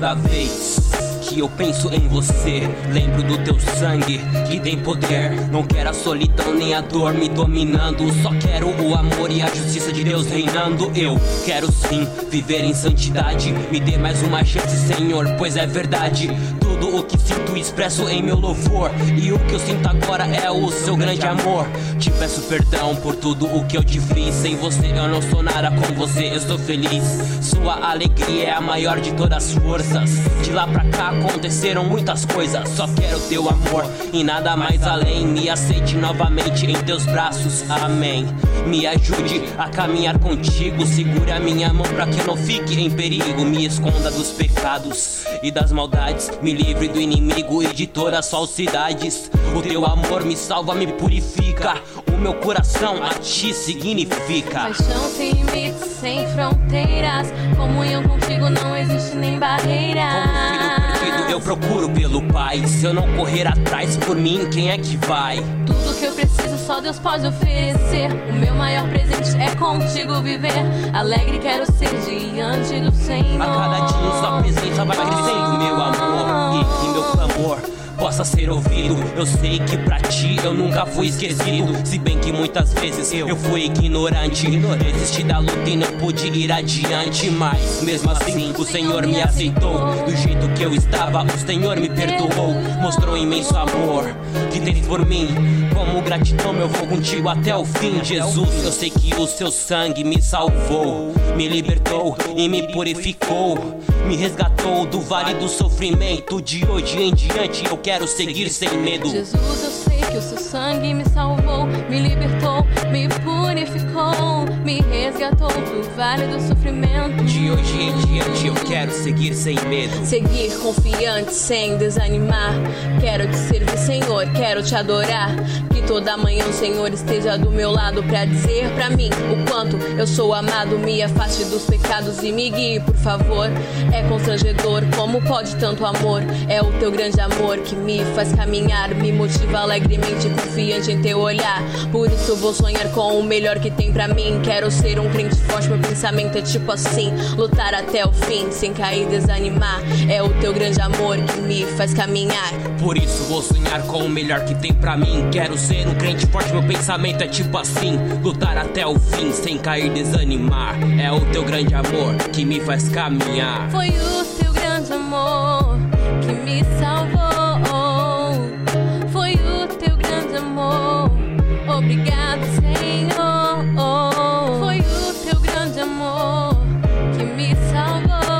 Toda vez que eu penso em você, lembro do teu sangue que tem poder. Não quero a solidão nem a dor me dominando, só quero o amor e a justiça de Deus reinando. Eu quero sim viver em santidade, me dê mais uma chance, Senhor, pois é verdade. Tudo o que sinto expresso em meu louvor, e o que eu sinto agora é o seu grande amor. Te peço perdão por tudo o que eu te fiz. Sem você eu não sou nada, com você eu sou feliz. Sua alegria é a maior de todas as forças. De lá pra cá aconteceram muitas coisas, só quero teu amor e nada mais além. Me aceite novamente em teus braços, amém. Me ajude a caminhar contigo, segure a minha mão pra que eu não fique em perigo. Me esconda dos pecados e das maldades, me livre do inimigo e de todas as falsidades. O teu amor me salva, me purifica, o meu coração a ti significa. Paixão sem limites, sem fronteiras, comunhão contigo não existe nem barreira. Como filho perdido eu procuro pelo Pai, se eu não correr atrás por mim, quem é que vai? Tudo que eu preciso só Deus pode oferecer. O meu maior presente é contigo viver. Alegre quero ser diante do Senhor. A cada dia sua presença vai crescendo, meu amor, e que meu clamor possa ser ouvido. Eu sei que pra ti eu nunca fui esquecido, se bem que muitas vezes eu fui ignorante. Desisti da luta e não pude ir adiante, mas mesmo assim o Senhor me aceitou. Do jeito que eu estava, o Senhor me perdoou. Mostrou imenso amor que tens por mim. Como gratidão eu vou contigo até o fim. Jesus, eu sei que o seu sangue me salvou, me libertou e me purificou, me resgatou do vale do sofrimento. De hoje em diante eu quero seguir sem medo. Jesus, eu sei que o seu sangue me salvou, me libertou, me purificou, me resgatou do vale do sofrimento. De hoje em diante eu quero seguir sem medo, seguir confiante sem desanimar. Quero te servir, Senhor, quero te adorar. Que toda manhã o Senhor esteja do meu lado pra dizer pra mim o quanto eu sou amado. Me afaste dos pecados e me guie, por favor. É constrangedor, como pode tanto amor? É o teu grande amor que me faz caminhar, me motiva alegremente, confiante em teu olhar. Por isso vou sonhar com o melhor que tem pra mim. Quero ser um crente forte, meu pensamento é tipo assim: lutar até o fim, sem cair, desanimar. É o teu grande amor que me faz caminhar. Por isso vou sonhar com o melhor que tem pra mim. Quero ser um crente forte, meu pensamento é tipo assim: lutar até o fim, sem cair, desanimar. É o teu grande amor que me faz caminhar. Foi o teu grande amor que me salvou. Foi o teu grande amor, obrigado, Senhor. Foi o teu grande amor que me salvou.